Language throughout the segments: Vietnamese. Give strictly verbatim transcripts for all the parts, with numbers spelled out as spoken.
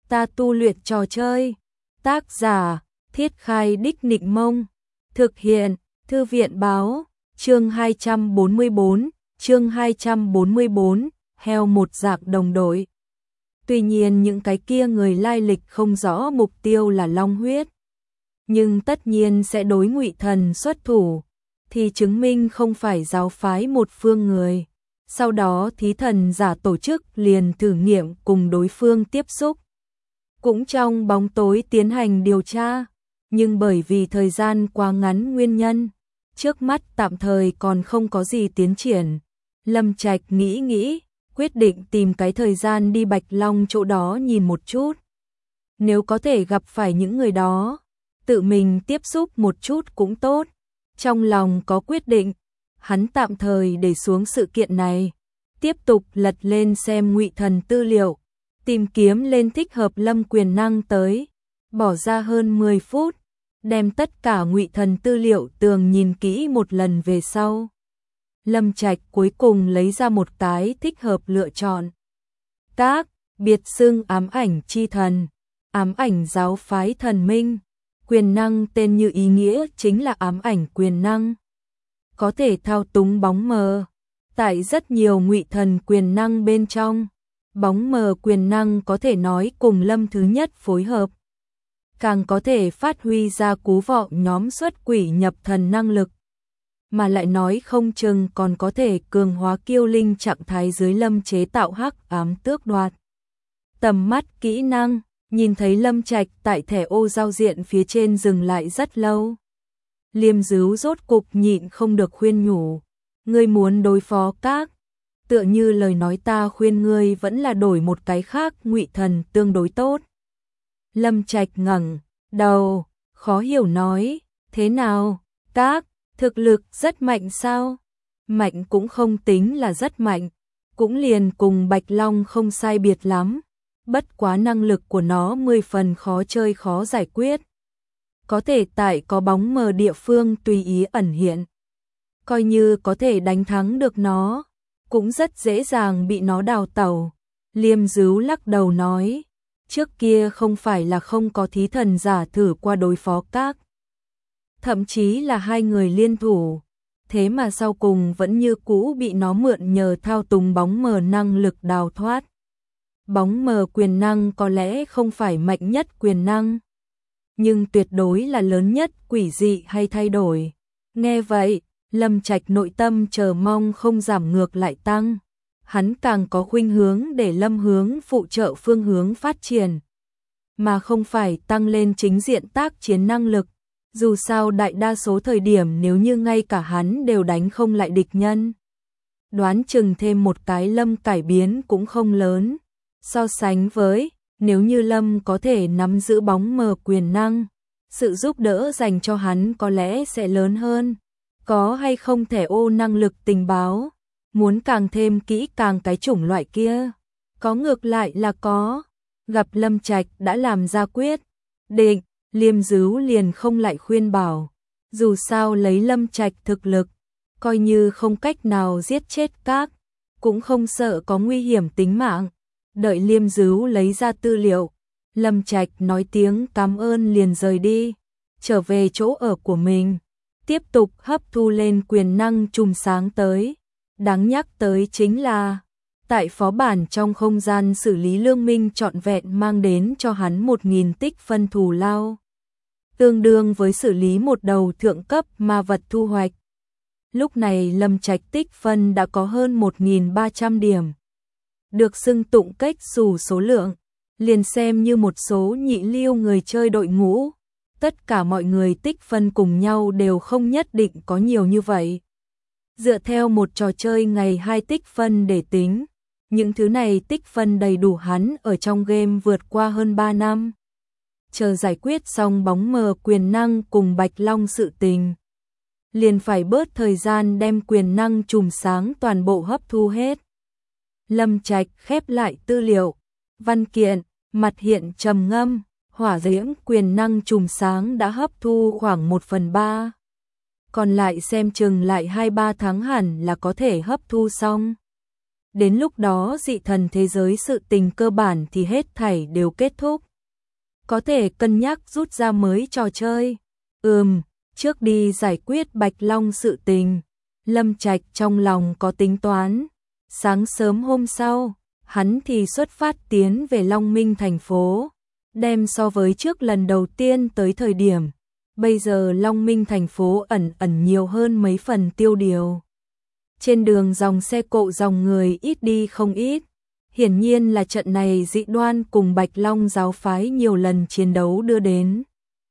Ta tu luyện trò chơi. Tác giả: Thiết Khai Đích Nịnh Mông. Thực hiện: Thư viện báo. Chương hai trăm bốn mươi bốn, chương hai trăm bốn mươi bốn, heo một dạng đồng đội. Tuy nhiên những cái kia người lai lịch không rõ mục tiêu là long huyết, nhưng tất nhiên sẽ đối Ngụy Thần xuất thủ, thì chứng minh không phải giáo phái một phương người. Sau đó thí thần giả tổ chức liền thử nghiệm cùng đối phương tiếp xúc. Cũng trong bóng tối tiến hành điều tra, nhưng bởi vì thời gian quá ngắn nguyên nhân, trước mắt tạm thời còn không có gì tiến triển. Lâm Trạch nghĩ nghĩ, quyết định tìm cái thời gian đi Bạch Long chỗ đó nhìn một chút. Nếu có thể gặp phải những người đó, tự mình tiếp xúc một chút cũng tốt. Trong lòng có quyết định, hắn tạm thời để xuống sự kiện này, tiếp tục lật lên xem Ngụy Thần tư liệu, tìm kiếm lên thích hợp Lâm quyền năng tới, bỏ ra hơn mười phút, đem tất cả Ngụy Thần tư liệu tường nhìn kỹ một lần về sau. Lâm Trạch cuối cùng lấy ra một cái thích hợp lựa chọn. Các biệt xưng ám ảnh chi thần, ám ảnh giáo phái thần minh, quyền năng tên như ý nghĩa chính là ám ảnh quyền năng. Có thể thao túng bóng mờ. Tại rất nhiều Ngụy Thần quyền năng bên trong, bóng mờ quyền năng có thể nói cùng Lâm thứ nhất phối hợp, càng có thể phát huy ra cú vọ nhóm xuất quỷ nhập thần năng lực, mà lại nói không chừng còn có thể cường hóa kiêu linh trạng thái dưới Lâm chế tạo hắc ám tước đoạt. Tầm mắt kỹ năng, nhìn thấy Lâm Trạch tại thẻ ô giao diện phía trên dừng lại rất lâu. Liêm Dứu rốt cục nhịn không được khuyên nhủ, ngươi muốn đối phó các, tựa như lời nói ta khuyên ngươi vẫn là đổi một cái khác Ngụy Thần tương đối tốt. Lâm Trạch ngẩng đầu, khó hiểu nói, thế nào, các, thực lực rất mạnh sao? Mạnh cũng không tính là rất mạnh, cũng liền cùng Bạch Long không sai biệt lắm, bất quá năng lực của nó mười phần khó chơi khó giải quyết. Có thể tại có bóng mờ địa phương tùy ý ẩn hiện. Coi như có thể đánh thắng được nó, cũng rất dễ dàng bị nó đào tẩu. Liêm Dứu lắc đầu nói, trước kia không phải là không có thí thần giả thử qua đối phó các, thậm chí là hai người liên thủ, thế mà sau cùng vẫn như cũ bị nó mượn nhờ thao túng bóng mờ năng lực đào thoát. Bóng mờ quyền năng có lẽ không phải mạnh nhất quyền năng, nhưng tuyệt đối là lớn nhất quỷ dị hay thay đổi. Nghe vậy, Lâm Trạch nội tâm chờ mong không giảm ngược lại tăng. Hắn càng có khuynh hướng để Lâm hướng phụ trợ phương hướng phát triển, mà không phải tăng lên chính diện tác chiến năng lực. Dù sao đại đa số thời điểm nếu như ngay cả hắn đều đánh không lại địch nhân, đoán chừng thêm một cái Lâm cải biến cũng không lớn. So sánh với, nếu như Lâm có thể nắm giữ bóng mờ quyền năng, sự giúp đỡ dành cho hắn có lẽ sẽ lớn hơn. Có hay không thẻ ô năng lực tình báo, muốn càng thêm kỹ càng cái chủng loại kia, có ngược lại là có. Gặp Lâm Trạch đã làm ra quyết định, Liêm Dứu liền không lại khuyên bảo, dù sao lấy Lâm Trạch thực lực, coi như không cách nào giết chết các, cũng không sợ có nguy hiểm tính mạng. Đợi Liêm Dứu lấy ra tư liệu, Lâm Trạch nói tiếng cảm ơn liền rời đi, trở về chỗ ở của mình, tiếp tục hấp thu lên quyền năng chùm sáng tới. Đáng nhắc tới chính là, tại phó bản trong không gian xử lý lương minh trọn vẹn mang đến cho hắn một nghìn tích phân thù lao, tương đương với xử lý một đầu thượng cấp ma vật thu hoạch. Lúc này Lâm Trạch tích phân đã có hơn một nghìn ba trăm điểm. Được xưng tụng cách xù số lượng, liền xem như một số nhị lưu người chơi đội ngũ. Tất cả mọi người tích phân cùng nhau đều không nhất định có nhiều như vậy. Dựa theo một trò chơi ngày hai tích phân để tính, những thứ này tích phân đầy đủ hắn ở trong game vượt qua hơn ba năm. Chờ giải quyết xong bóng mờ quyền năng cùng Bạch Long sự tình, liền phải bớt thời gian đem quyền năng chùm sáng toàn bộ hấp thu hết. Lâm Trạch khép lại tư liệu, văn kiện, mặt hiện trầm ngâm, hỏa diễm quyền năng chùm sáng đã hấp thu khoảng một phần ba. Còn lại xem chừng lại hai ba tháng hẳn là có thể hấp thu xong. Đến lúc đó dị thần thế giới sự tình cơ bản thì hết thảy đều kết thúc. Có thể cân nhắc rút ra mới trò chơi. Ừm, trước đi giải quyết Bạch Long sự tình. Lâm Trạch trong lòng có tính toán. Sáng sớm hôm sau, hắn thì xuất phát tiến về Long Minh thành phố. Đem so với trước lần đầu tiên tới thời điểm, bây giờ Long Minh thành phố ẩn ẩn nhiều hơn mấy phần tiêu điều. Trên đường dòng xe cộ dòng người ít đi không ít. Hiển nhiên là trận này dị đoan cùng Bạch Long giáo phái nhiều lần chiến đấu đưa đến.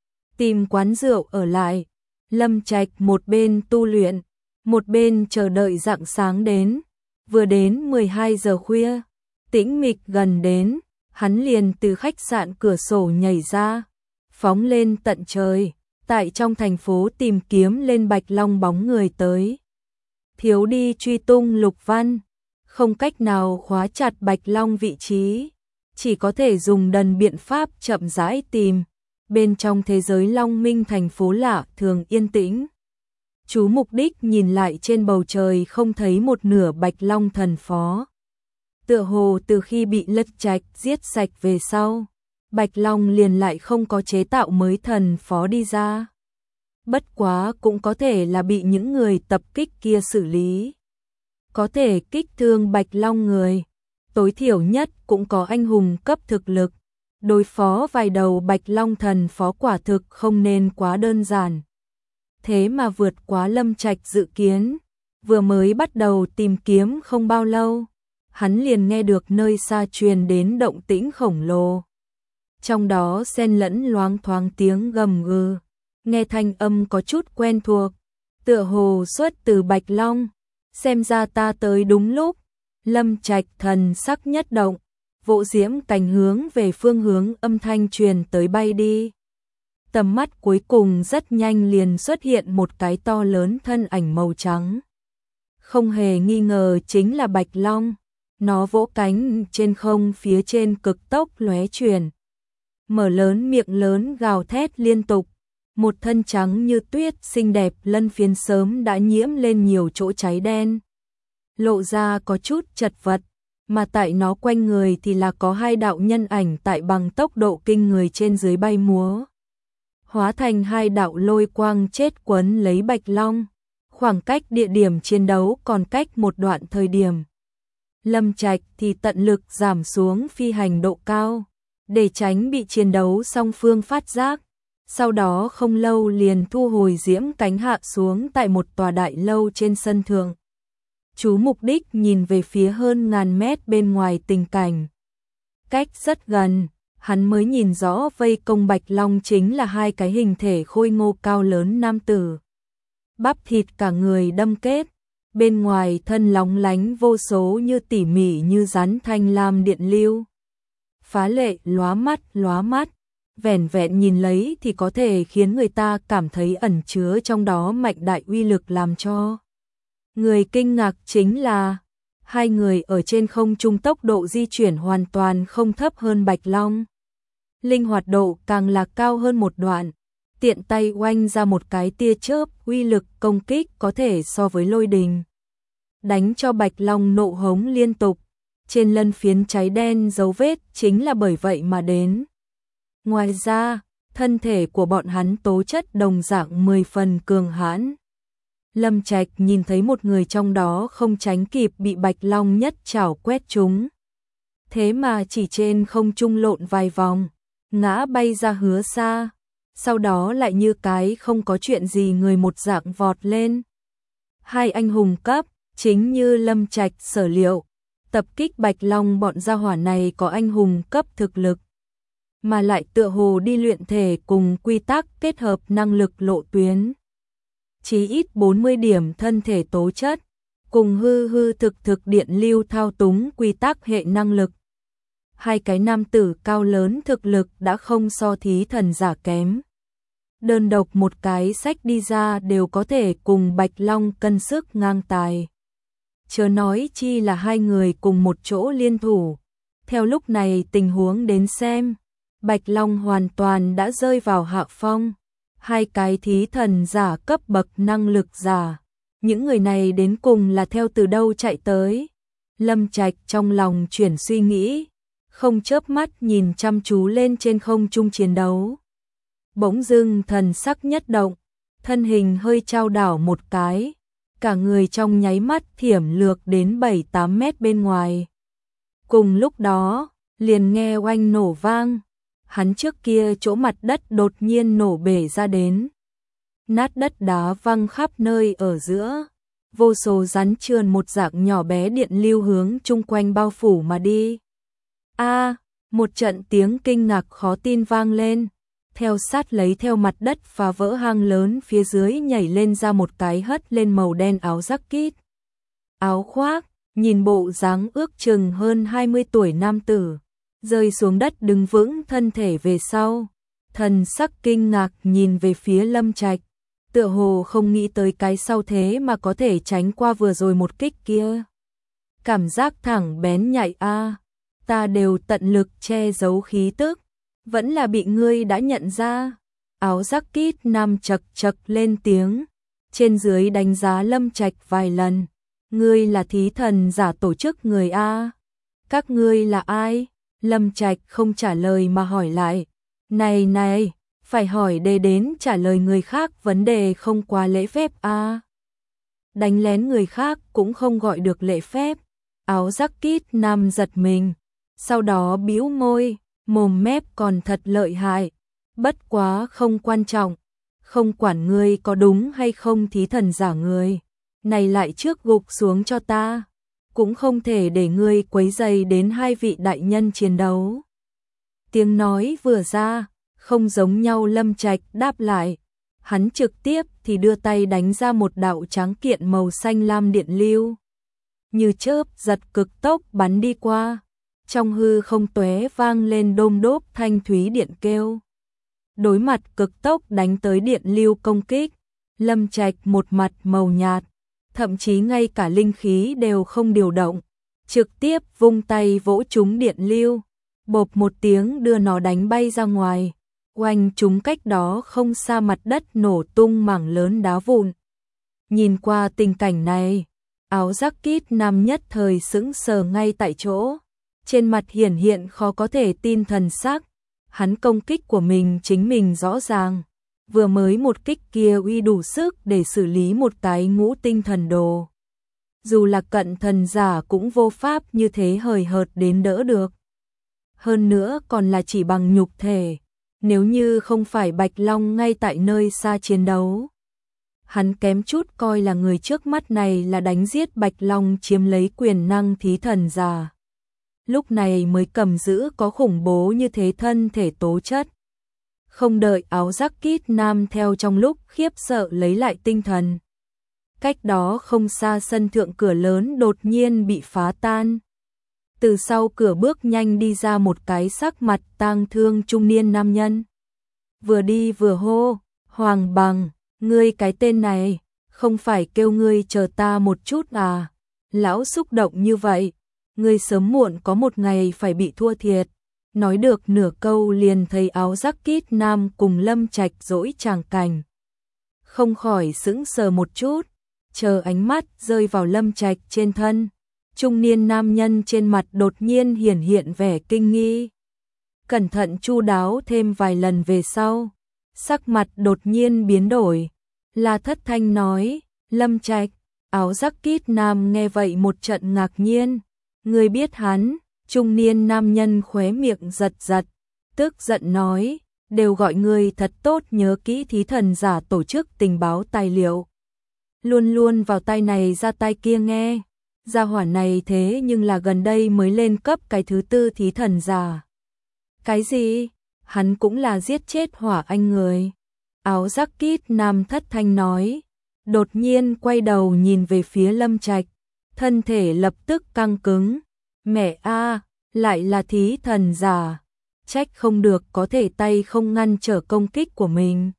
Tìm quán rượu ở lại, Lâm Trạch một bên tu luyện, một bên chờ đợi rạng sáng đến. Vừa đến mười hai giờ khuya, tĩnh mịch gần đến, hắn liền từ khách sạn cửa sổ nhảy ra, phóng lên tận trời, tại trong thành phố tìm kiếm lên Bạch Long bóng người tới. Thiếu đi truy tung Lục Văn, không cách nào khóa chặt Bạch Long vị trí, chỉ có thể dùng đần biện pháp chậm rãi tìm. Bên trong thế giới Long Minh thành phố lạ thường yên tĩnh. Chú Mục Đích nhìn lại trên bầu trời không thấy một nửa Bạch Long thần phó. Tựa hồ từ khi bị Lật Trạch giết sạch về sau, Bạch Long liền lại không có chế tạo mới thần phó đi ra. Bất quá cũng có thể là bị những người tập kích kia xử lý. Có thể kích thương Bạch Long người, tối thiểu nhất cũng có anh hùng cấp thực lực. Đối phó vài đầu Bạch Long thần phó quả thực không nên quá đơn giản. Thế mà vượt quá Lâm Trạch dự kiến, vừa mới bắt đầu tìm kiếm không bao lâu, hắn liền nghe được nơi xa truyền đến động tĩnh khổng lồ. Trong đó xen lẫn loáng thoáng tiếng gầm gừ, nghe thanh âm có chút quen thuộc, tựa hồ xuất từ Bạch Long. Xem ra ta tới đúng lúc. Lâm Trạch thần sắc nhất động, vỗ diễm cành hướng về phương hướng âm thanh truyền tới bay đi. Tầm mắt cuối cùng rất nhanh liền xuất hiện một cái to lớn thân ảnh màu trắng. Không hề nghi ngờ chính là Bạch Long. Nó vỗ cánh trên không phía trên cực tốc lóe chuyển. Mở lớn miệng lớn gào thét liên tục. Một thân trắng như tuyết xinh đẹp lân phiến sớm đã nhiễm lên nhiều chỗ cháy đen. Lộ ra có chút chật vật, mà tại nó quanh người thì là có hai đạo nhân ảnh tại bằng tốc độ kinh người trên dưới bay múa. Hóa thành hai đạo lôi quang chết quấn lấy Bạch Long. Khoảng cách địa điểm chiến đấu còn cách một đoạn thời điểm. Lâm Trạch thì tận lực giảm xuống phi hành độ cao, để tránh bị chiến đấu song phương phát giác. Sau đó không lâu liền thu hồi diễm cánh hạ xuống tại một tòa đại lâu trên sân thượng. Chú Mục Đích nhìn về phía hơn ngàn mét bên ngoài tình cảnh. Cách rất gần, hắn mới nhìn rõ vây công Bạch Long chính là hai cái hình thể khôi ngô cao lớn nam tử. Bắp thịt cả người đâm kết, bên ngoài thân lóng lánh vô số như tỉ mỉ như rắn thanh lam điện lưu. Phá lệ lóa mắt lóa mắt, vẻn vẹn nhìn lấy thì có thể khiến người ta cảm thấy ẩn chứa trong đó mạnh đại uy lực làm cho người kinh ngạc chính là hai người ở trên không trung tốc độ di chuyển hoàn toàn không thấp hơn Bạch Long. Linh hoạt độ càng là cao hơn một đoạn, tiện tay oanh ra một cái tia chớp, uy lực công kích có thể so với lôi đình. Đánh cho Bạch Long nộ hống liên tục, trên lân phiến cháy đen dấu vết chính là bởi vậy mà đến. Ngoài ra, thân thể của bọn hắn tố chất đồng dạng mười phần cường hãn. Lâm Trạch nhìn thấy một người trong đó không tránh kịp bị Bạch Long nhất chảo quét trúng. Thế mà chỉ trên không trung lộn vài vòng, ngã bay ra hứa xa, sau đó lại như cái không có chuyện gì người một dạng vọt lên. Hai anh hùng cấp, chính như Lâm Trạch sở liệu, tập kích Bạch Long bọn gia hỏa này có anh hùng cấp thực lực, mà lại tựa hồ đi luyện thể cùng quy tắc kết hợp năng lực lộ tuyến. Chí ít bốn mươi điểm thân thể tố chất, cùng hư hư thực thực điện lưu thao túng quy tắc hệ năng lực. Hai cái nam tử cao lớn thực lực đã không so thí thần giả kém. Đơn độc một cái sách đi ra đều có thể cùng Bạch Long cân sức ngang tài. Chớ nói chi là hai người cùng một chỗ liên thủ. Theo lúc này tình huống đến xem, Bạch Long hoàn toàn đã rơi vào hạ phong. Hai cái thí thần giả cấp bậc năng lực giả. Những người này đến cùng là theo từ đâu chạy tới. Lâm Trạch trong lòng chuyển suy nghĩ, không chớp mắt nhìn chăm chú lên trên không trung chiến đấu. Bỗng dưng thần sắc nhất động, thân hình hơi chao đảo một cái, cả người trong nháy mắt thiểm lược đến bảy tám mét bên ngoài. Cùng lúc đó, liền nghe oanh nổ vang, hắn trước kia chỗ mặt đất đột nhiên nổ bể ra đến. Nát đất đá văng khắp nơi ở giữa, vô số rắn trườn một dạng nhỏ bé điện lưu hướng chung quanh bao phủ mà đi. A, một trận tiếng kinh ngạc khó tin vang lên, theo sát lấy theo mặt đất phá vỡ hang lớn phía dưới nhảy lên ra một cái hất lên màu đen áo jacket. Áo khoác, nhìn bộ dáng ước chừng hơn hai mươi tuổi nam tử, rơi xuống đất đứng vững thân thể về sau, thần sắc kinh ngạc nhìn về phía Lâm Trạch, tựa hồ không nghĩ tới cái sau thế mà có thể tránh qua vừa rồi một kích kia. Cảm giác thẳng bén nhạy a, ta đều tận lực che giấu khí tức, vẫn là bị ngươi đã nhận ra. Áo jacket nam chật chật lên tiếng, trên dưới đánh giá Lâm Trạch vài lần. Ngươi là thí thần giả tổ chức người a? Các ngươi là ai? Lâm Trạch không trả lời mà hỏi lại. Này này, phải hỏi để đến trả lời người khác vấn đề không quá lễ phép a. Đánh lén người khác cũng không gọi được lễ phép. Áo jacket nam giật mình, sau đó bĩu môi, mồm mép còn thật lợi hại. Bất quá không quan trọng, không quản ngươi có đúng hay không thí thần giả người. Này lại trước gục xuống cho ta, cũng không thể để ngươi quấy rầy đến hai vị đại nhân chiến đấu. Tiếng nói vừa ra, không giống nhau Lâm Trạch đáp lại, hắn trực tiếp thì đưa tay đánh ra một đạo tráng kiện màu xanh lam điện lưu. Như chớp giật cực tốc bắn đi qua, trong hư không tóe vang lên đôm đốp thanh thúy điện kêu. Đối mặt cực tốc đánh tới điện lưu công kích, Lâm Trạch một mặt màu nhạt, thậm chí ngay cả linh khí đều không điều động, trực tiếp vung tay vỗ trúng điện lưu, bộp một tiếng đưa nó đánh bay ra ngoài, oanh trúng cách đó không xa mặt đất nổ tung mảng lớn đá vụn. Nhìn qua tình cảnh này, áo jacket nam nhất thời sững sờ ngay tại chỗ, trên mặt hiển hiện khó có thể tin thần sắc, hắn công kích của mình chính mình rõ ràng. Vừa mới một kích kia uy đủ sức để xử lý một cái ngũ tinh thần đồ. Dù là cận thần giả cũng vô pháp như thế hời hợt đến đỡ được. Hơn nữa còn là chỉ bằng nhục thể, nếu như không phải Bạch Long ngay tại nơi xa chiến đấu. Hắn kém chút coi là người trước mắt này là đánh giết Bạch Long chiếm lấy quyền năng thí thần giả. Lúc này mới cầm giữ có khủng bố như thế thân thể tố chất. Không đợi áo jacket nam theo trong lúc khiếp sợ lấy lại tinh thần. Cách đó không xa sân thượng cửa lớn đột nhiên bị phá tan. Từ sau cửa bước nhanh đi ra một cái sắc mặt tang thương trung niên nam nhân. Vừa đi vừa hô, Hoàng Bằng, ngươi cái tên này, không phải kêu ngươi chờ ta một chút à? Lão xúc động như vậy, ngươi sớm muộn có một ngày phải bị thua thiệt. Nói được nửa câu liền thấy áo jacket nam cùng Lâm Trạch dỗi tràng cảnh. Không khỏi sững sờ một chút, chờ ánh mắt rơi vào Lâm Trạch trên thân. Trung niên nam nhân trên mặt đột nhiên hiển hiện vẻ kinh nghi. Cẩn thận chu đáo thêm vài lần về sau, sắc mặt đột nhiên biến đổi. La Thất Thanh nói, Lâm Trạch, áo jacket nam nghe vậy một trận ngạc nhiên. Người biết hắn? Trung niên nam nhân khóe miệng giật giật, tức giận nói, đều gọi người thật tốt nhớ kỹ thí thần giả tổ chức tình báo tài liệu. Luôn luôn vào tay này ra tay kia nghe, gia hỏa này thế nhưng là gần đây mới lên cấp cái thứ tư thí thần giả. Cái gì? Hắn cũng là giết chết Hỏa Anh người. Áo jacket nam Thất Thanh nói, đột nhiên quay đầu nhìn về phía Lâm Trạch, thân thể lập tức căng cứng. Mẹ a, lại là thí thần giả, trách không được có thể tay không ngăn trở công kích của mình.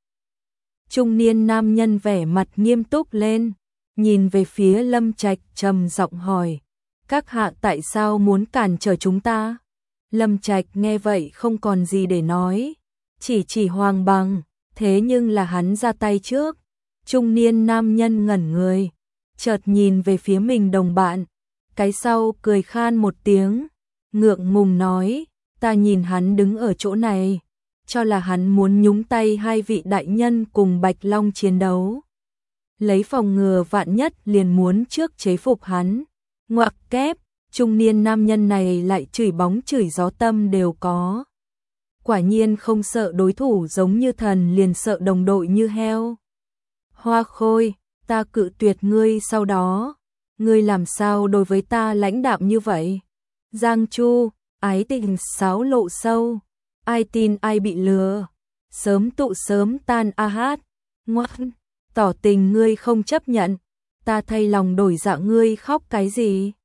Trung niên nam nhân vẻ mặt nghiêm túc lên, nhìn về phía Lâm Trạch trầm giọng hỏi, các hạ tại sao muốn cản trở chúng ta? Lâm Trạch nghe vậy không còn gì để nói, chỉ chỉ Hoàng Bằng, thế nhưng là hắn ra tay trước. Trung niên nam nhân ngẩn người, chợt nhìn về phía mình đồng bạn, cái sau cười khan một tiếng, ngượng ngùng nói, ta nhìn hắn đứng ở chỗ này, cho là hắn muốn nhúng tay hai vị đại nhân cùng Bạch Long chiến đấu. Lấy phòng ngừa vạn nhất liền muốn trước chế phục hắn. Ngoặc kép, trung niên nam nhân này lại chửi bóng chửi gió tâm đều có. Quả nhiên không sợ đối thủ giống như thần liền sợ đồng đội như heo. Hoa Khôi, ta cự tuyệt ngươi sau đó. Ngươi làm sao đối với ta lãnh đạm như vậy? Giang Chu, ái tình sáo lộ sâu. Ai tin ai bị lừa. Sớm tụ sớm tan a hát. Ngoan, tỏ tình ngươi không chấp nhận. Ta thay lòng đổi dạ ngươi khóc cái gì?